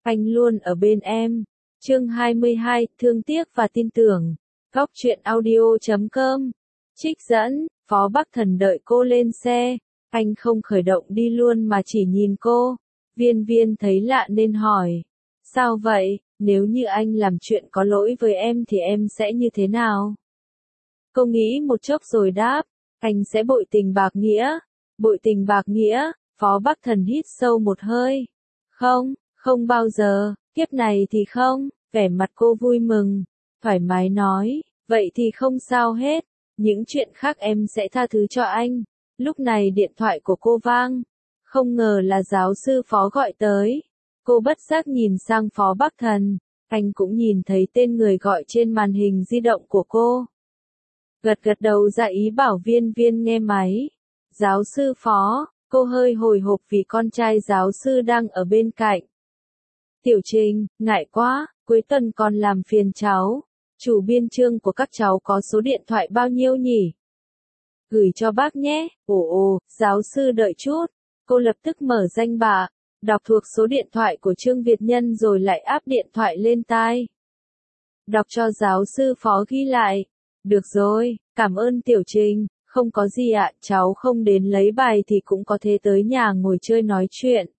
anh luôn ở bên em. Chương 22, thương tiếc và tin tưởng. Góc truyện audio.com. Trích dẫn, Phó Bắc Thần đợi cô lên xe. Anh không khởi động đi luôn mà chỉ nhìn cô. Viên Viên thấy lạ nên hỏi. Sao vậy, nếu như anh làm chuyện có lỗi với em thì em sẽ như thế nào? Cô nghĩ một chốc rồi đáp. Anh sẽ bội tình bạc nghĩa. Bội tình bạc nghĩa, Phó Bắc Thần hít sâu một hơi. Không, không bao giờ, kiếp này thì không. Vẻ mặt cô vui mừng, thoải mái nói. Vậy thì không sao hết. Những chuyện khác em sẽ tha thứ cho anh. Lúc này điện thoại của cô vang. Không ngờ là giáo sư Phó gọi tới. Cô bất giác nhìn sang Phó Bắc Thần. Anh cũng nhìn thấy tên người gọi trên màn hình di động của cô. Gật gật đầu ra ý bảo Viên Viên nghe máy. Giáo sư Phó, cô hơi hồi hộp vì con trai giáo sư đang ở bên cạnh. Tiểu Trình, ngại quá, cuối tuần còn làm phiền cháu. Chủ biên chương của các cháu có số điện thoại bao nhiêu nhỉ? Gửi cho bác nhé. Ồ, giáo sư đợi chút. Cô lập tức mở danh bạ, đọc thuộc số điện thoại của Trương Việt Nhân rồi lại áp điện thoại lên tai. Đọc cho giáo sư Phó ghi lại. Được rồi, cảm ơn Tiểu Trình, không có gì ạ, cháu không đến lấy bài thì cũng có thể tới nhà ngồi chơi nói chuyện.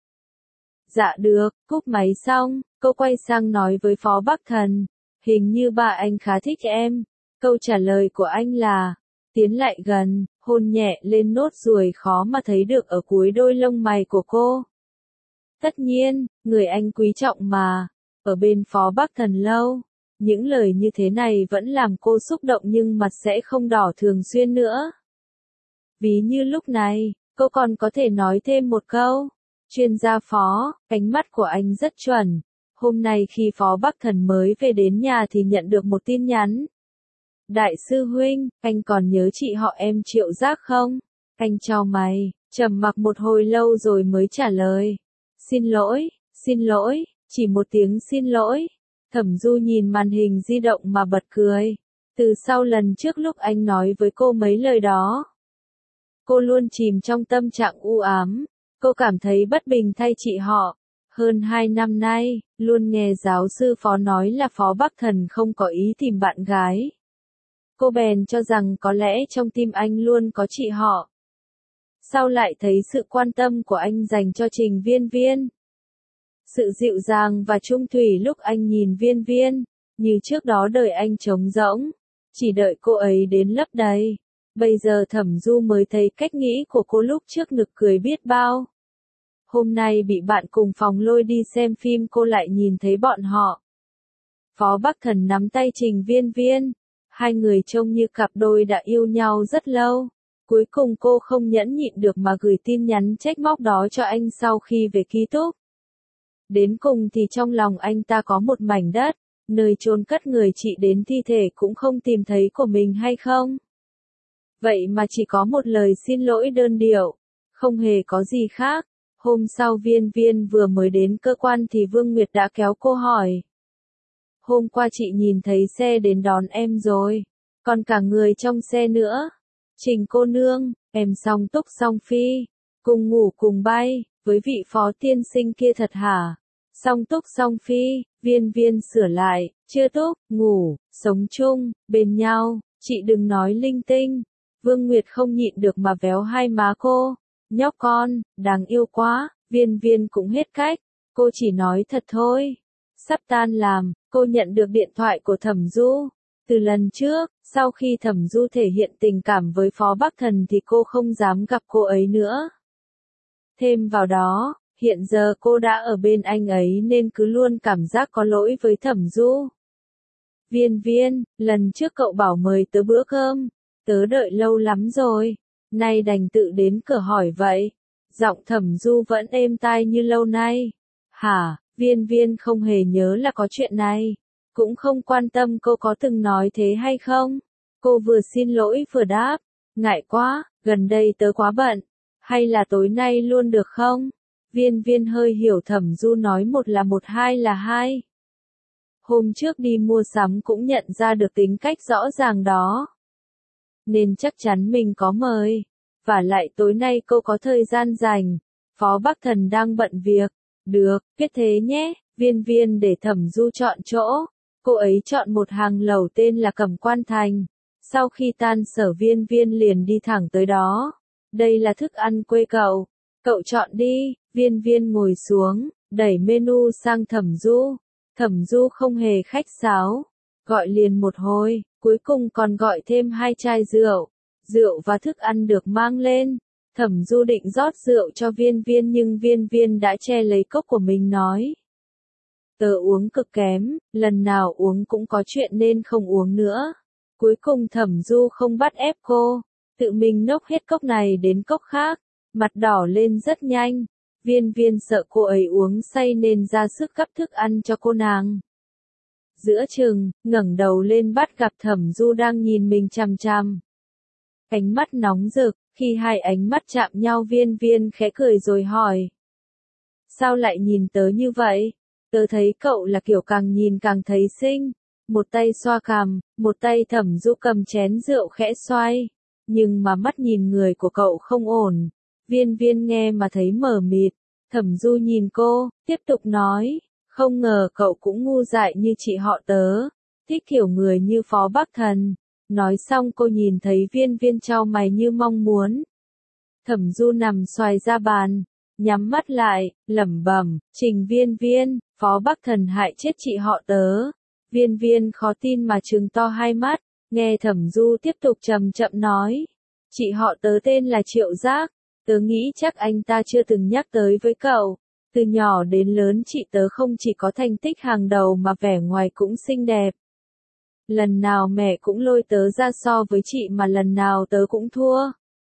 Dạ được, cúp máy xong, cô quay sang nói với Phó Bắc Thần. Hình như ba anh khá thích em. Câu trả lời của anh là, tiến lại gần, hôn nhẹ lên nốt ruồi khó mà thấy được ở cuối đôi lông mày của cô. Tất nhiên, người anh quý trọng mà. Ở bên Phó Bắc Thần lâu, những lời như thế này vẫn làm cô xúc động nhưng mặt sẽ không đỏ thường xuyên nữa. Ví như lúc này, cô còn có thể nói thêm một câu. Chuyên gia Phó, ánh mắt của anh rất chuẩn. Hôm nay khi Phó Bắc Thần mới về đến nhà thì nhận được một tin nhắn. Đại sư huynh, anh còn nhớ chị họ em Triệu Giác không? Anh chau mày, trầm mặc một hồi lâu rồi mới trả lời. Xin lỗi, chỉ một tiếng xin lỗi. Thẩm Du nhìn màn hình di động mà bật cười. Từ sau lần trước lúc anh nói với cô mấy lời đó, cô luôn chìm trong tâm trạng u ám. Cô cảm thấy bất bình thay chị họ. Hơn 2 năm nay, luôn nghe giáo sư Phó nói là Phó Bắc Thần không có ý tìm bạn gái. Cô bèn cho rằng có lẽ trong tim anh luôn có chị họ. Sau lại thấy sự quan tâm của anh dành cho Trình Viên Viên. Sự dịu dàng và trung thủy lúc anh nhìn Viên Viên, như trước đó đời anh trống rỗng, chỉ đợi cô ấy đến lấp đầy. Bây giờ Thẩm Du mới thấy cách nghĩ của cô lúc trước nực cười biết bao. Hôm nay bị bạn cùng phòng lôi đi xem phim cô lại nhìn thấy bọn họ. Phó Bắc Thần nắm tay Trình Viên Viên. Hai người trông như cặp đôi đã yêu nhau rất lâu. Cuối cùng cô không nhẫn nhịn được mà gửi tin nhắn trách móc đó cho anh sau khi về ký túc. Đến cùng thì trong lòng anh ta có một mảnh đất, nơi chôn cất người chị đến thi thể cũng không tìm thấy của mình hay không? Vậy mà chỉ có một lời xin lỗi đơn điệu, không hề có gì khác. Hôm sau Viên Viên vừa mới đến cơ quan thì Vương Nguyệt đã kéo cô hỏi. Hôm qua chị nhìn thấy xe đến đón em rồi, còn cả người trong xe nữa. Trình cô nương, em song túc song phi, cùng ngủ cùng bay, với vị Phó tiên sinh kia thật hả? Song túc song phi, Viên Viên sửa lại, chưa túc, ngủ, sống chung, bên nhau, chị đừng nói linh tinh. Vương Nguyệt không nhịn được mà véo hai má cô. Nhóc con, đáng yêu quá. Viên Viên cũng hết cách. Cô chỉ nói thật thôi. Sắp tan làm, cô nhận được điện thoại của Thẩm Du. Từ lần trước, sau khi Thẩm Du thể hiện tình cảm với Phó Bắc Thần thì cô không dám gặp cô ấy nữa. Thêm vào đó, hiện giờ cô đã ở bên anh ấy nên cứ luôn cảm giác có lỗi với Thẩm Du. Viên Viên, lần trước cậu bảo mời tớ bữa cơm, tớ đợi lâu lắm rồi, nay đành tự đến cửa hỏi vậy. Giọng Thẩm Du vẫn êm tai như lâu nay. Hả, Viên Viên không hề nhớ là có chuyện này, cũng không quan tâm cô có từng nói thế hay không. Cô vừa xin lỗi vừa đáp, ngại quá, gần đây tớ quá bận, hay là tối nay luôn được không? Viên Viên hơi hiểu Thẩm Du nói một là một hai là hai. Hôm trước đi mua sắm cũng nhận ra được tính cách rõ ràng đó. Nên chắc chắn mình có mời. Và lại tối nay cô có thời gian rảnh. Phó Bắc Thần đang bận việc. Được, biết thế nhé. Viên Viên để Thẩm Du chọn chỗ, cô ấy chọn một hàng lầu tên là Cẩm Quan Thành. Sau khi tan sở Viên Viên liền đi thẳng tới đó. Đây là thức ăn quê cậu. Cậu chọn đi. Viên Viên ngồi xuống, đẩy menu sang Thẩm Du. Thẩm Du không hề khách sáo, gọi liền một hồi, cuối cùng còn gọi thêm 2 chai rượu. Rượu và thức ăn được mang lên. Thẩm Du định rót rượu cho Viên Viên nhưng Viên Viên đã che lấy cốc của mình nói. Tớ uống cực kém, lần nào uống cũng có chuyện nên không uống nữa. Cuối cùng Thẩm Du không bắt ép cô, tự mình nốc hết cốc này đến cốc khác, mặt đỏ lên rất nhanh. Viên Viên sợ cô ấy uống say nên ra sức gắp thức ăn cho cô nàng. Giữa chừng, ngẩng đầu lên bắt gặp Thẩm Du đang nhìn mình chằm chằm. Ánh mắt nóng rực, khi hai ánh mắt chạm nhau Viên Viên khẽ cười rồi hỏi. Sao lại nhìn tớ như vậy? Tớ thấy cậu là kiểu càng nhìn càng thấy xinh. Một tay xoa cằm, một tay Thẩm Du cầm chén rượu khẽ xoay. Nhưng mà mắt nhìn người của cậu không ổn. Viên Viên nghe mà thấy mờ mịt. Thẩm Du nhìn cô, tiếp tục nói. Không ngờ cậu cũng ngu dại như chị họ tớ. Thích kiểu người như Phó Bắc Thần. Nói xong cô nhìn thấy Viên Viên chau mày như mong muốn. Thẩm Du nằm xoài ra bàn, nhắm mắt lại, lẩm bẩm, Trình Viên Viên, Phó Bắc Thần hại chết chị họ tớ. Viên Viên khó tin mà trừng to hai mắt, nghe Thẩm Du tiếp tục chậm chậm nói. Chị họ tớ tên là Triệu Giác, tớ nghĩ chắc anh ta chưa từng nhắc tới với cậu. Từ nhỏ đến lớn chị tớ không chỉ có thành tích hàng đầu mà vẻ ngoài cũng xinh đẹp. Lần nào mẹ cũng lôi tớ ra so với chị mà lần nào tớ cũng thua.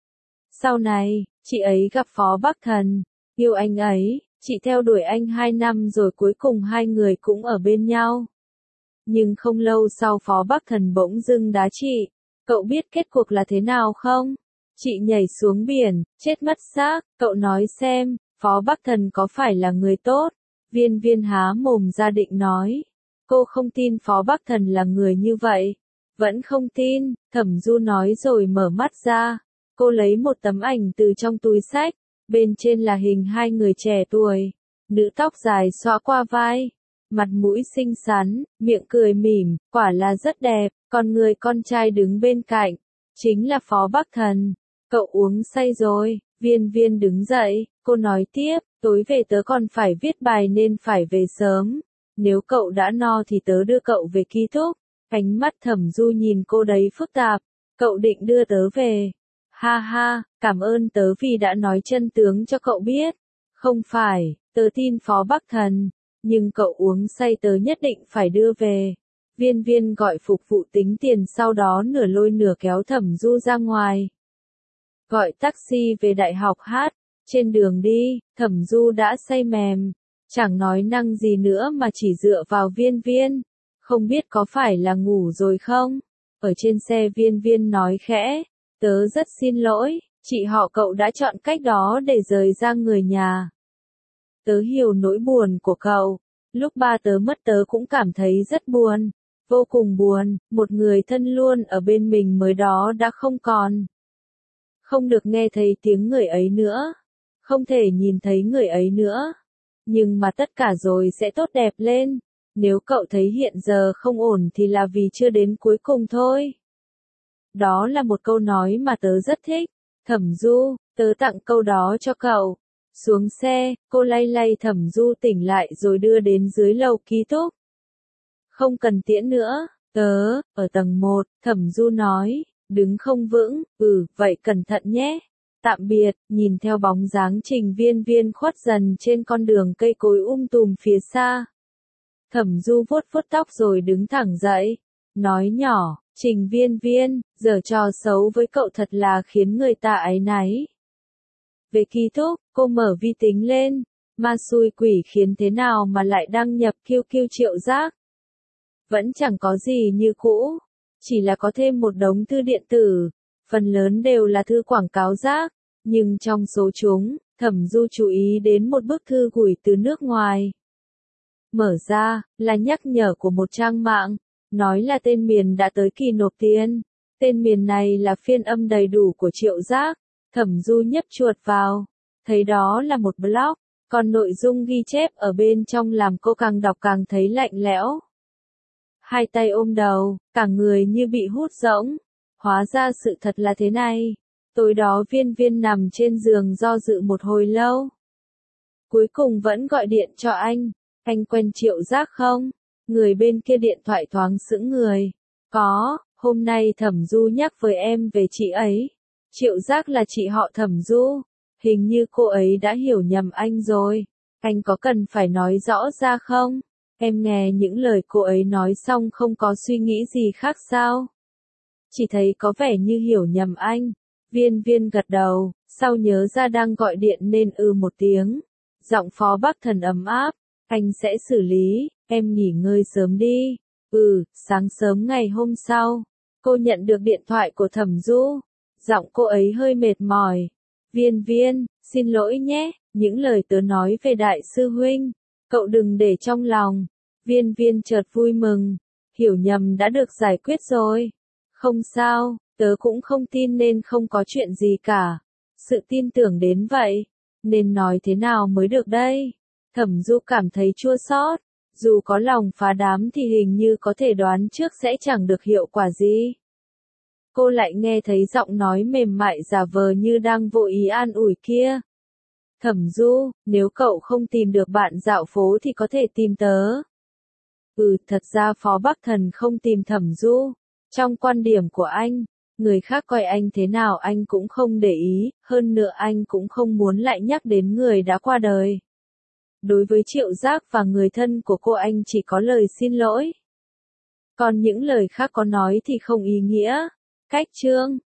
Sau này, chị ấy gặp Phó Bắc Thần, yêu anh ấy, chị theo đuổi anh 2 năm rồi cuối cùng hai người cũng ở bên nhau. Nhưng không lâu sau Phó Bắc Thần bỗng dưng đá chị, cậu biết kết cuộc là thế nào không? Chị nhảy xuống biển, chết mất xác, cậu nói xem, Phó Bắc Thần có phải là người tốt? Viên Viên há mồm ra định nói. Cô không tin Phó Bắc Thần là người như vậy. Vẫn không tin, Thẩm Du nói rồi mở mắt ra. Cô lấy một tấm ảnh từ trong túi xách, bên trên là hình hai người trẻ tuổi. Nữ tóc dài xõa qua vai, mặt mũi xinh xắn, miệng cười mỉm, quả là rất đẹp, còn người con trai đứng bên cạnh, chính là Phó Bắc Thần. Cậu uống say rồi, Viên Viên đứng dậy, cô nói tiếp, tối về tớ còn phải viết bài nên phải về sớm. Nếu cậu đã no thì tớ đưa cậu về ký túc. Ánh mắt Thẩm Du nhìn cô đấy phức tạp. Cậu định đưa tớ về. Ha ha, cảm ơn tớ vì đã nói chân tướng cho cậu biết. Không phải, tớ tin Phó Bắc Thần. Nhưng cậu uống say tớ nhất định phải đưa về. Viên Viên gọi phục vụ tính tiền sau đó nửa lôi nửa kéo Thẩm Du ra ngoài. Gọi taxi về đại học hát. Trên đường đi, Thẩm Du đã say mềm. Chẳng nói năng gì nữa mà chỉ dựa vào Viên Viên. Không biết có phải là ngủ rồi không? Ở trên xe Viên Viên nói khẽ. Tớ rất xin lỗi, chị họ cậu đã chọn cách đó để rời ra người nhà. Tớ hiểu nỗi buồn của cậu. Lúc ba tớ mất tớ cũng cảm thấy rất buồn. Vô cùng buồn, một người thân luôn ở bên mình mới đó đã không còn. Không được nghe thấy tiếng người ấy nữa. Không thể nhìn thấy người ấy nữa. Nhưng mà tất cả rồi sẽ tốt đẹp lên. Nếu cậu thấy hiện giờ không ổn thì là vì chưa đến cuối cùng thôi. Đó là một câu nói mà tớ rất thích. Thẩm Du, tớ tặng câu đó cho cậu. Xuống xe, cô lay lay Thẩm Du tỉnh lại rồi đưa đến dưới lầu ký túc. Không cần tiễn nữa, tớ, ở tầng 1, Thẩm Du nói, đứng không vững, vậy cẩn thận nhé. Tạm biệt, nhìn theo bóng dáng Trình Viên Viên khuất dần trên con đường cây cối tùm phía xa. Thẩm Du vuốt vuốt tóc rồi đứng thẳng dậy, nói nhỏ, Trình Viên Viên, giở trò xấu với cậu thật là khiến người ta áy náy. Về ký túc, cô mở vi tính lên, ma xui quỷ khiến thế nào mà lại đăng nhập QQ Triệu Giác. Vẫn chẳng có gì như cũ, chỉ là có thêm một đống thư điện tử, phần lớn đều là thư quảng cáo rác, nhưng trong số chúng, Thẩm Du chú ý đến một bức thư gửi từ nước ngoài. Mở ra, là nhắc nhở của một trang mạng, nói là tên miền đã tới kỳ nộp tiền. Tên miền này là phiên âm đầy đủ của Triệu Giác. Thẩm Du nhấp chuột vào, thấy đó là một blog, Còn nội dung ghi chép ở bên trong làm cô càng đọc càng thấy lạnh lẽo. Hai tay ôm đầu, cả người như bị hút rỗng. Hóa ra sự thật là thế này. Tối đó Viên Viên nằm trên giường do dự một hồi lâu. Cuối cùng vẫn gọi điện cho anh. Anh quen Triệu Giác không? Người bên kia điện thoại thoáng sững người. Có, hôm nay Thẩm Du nhắc với em về chị ấy. Triệu Giác là chị họ Thẩm Du. Hình như cô ấy đã hiểu nhầm anh rồi. Anh có cần phải nói rõ ra không? Em nghe những lời cô ấy nói xong không có suy nghĩ gì khác sao? Chỉ thấy có vẻ như hiểu nhầm anh. Viên Viên gật đầu, sau nhớ ra đang gọi điện nên một tiếng. Giọng Phó Bắc Thần ấm áp. Anh sẽ xử lý, em nghỉ ngơi sớm đi. Sáng sớm ngày hôm sau, cô nhận được điện thoại của Thẩm Du. Giọng cô ấy hơi mệt mỏi. Viên Viên, xin lỗi nhé, những lời tớ nói về đại sư huynh, cậu đừng để trong lòng. Viên Viên chợt vui mừng, hiểu nhầm đã được giải quyết rồi. Không sao, tớ cũng không tin nên không có chuyện gì cả. Sự tin tưởng đến vậy, nên nói thế nào mới được đây? Thẩm Du cảm thấy chua xót, dù có lòng phá đám thì hình như có thể đoán trước sẽ chẳng được hiệu quả gì. Cô lại nghe thấy giọng nói mềm mại giả vờ như đang vô ý an ủi kia. Thẩm Du, nếu cậu không tìm được bạn dạo phố thì có thể tìm tớ. Thật ra Phó Bắc Thần không tìm Thẩm Du. Trong quan điểm của anh, người khác coi anh thế nào anh cũng không để ý, hơn nữa anh cũng không muốn lại nhắc đến người đã qua đời. Đối với Triệu Giác và người thân của cô anh chỉ có lời xin lỗi. Còn những lời khác có nói thì không ý nghĩa. Cách chương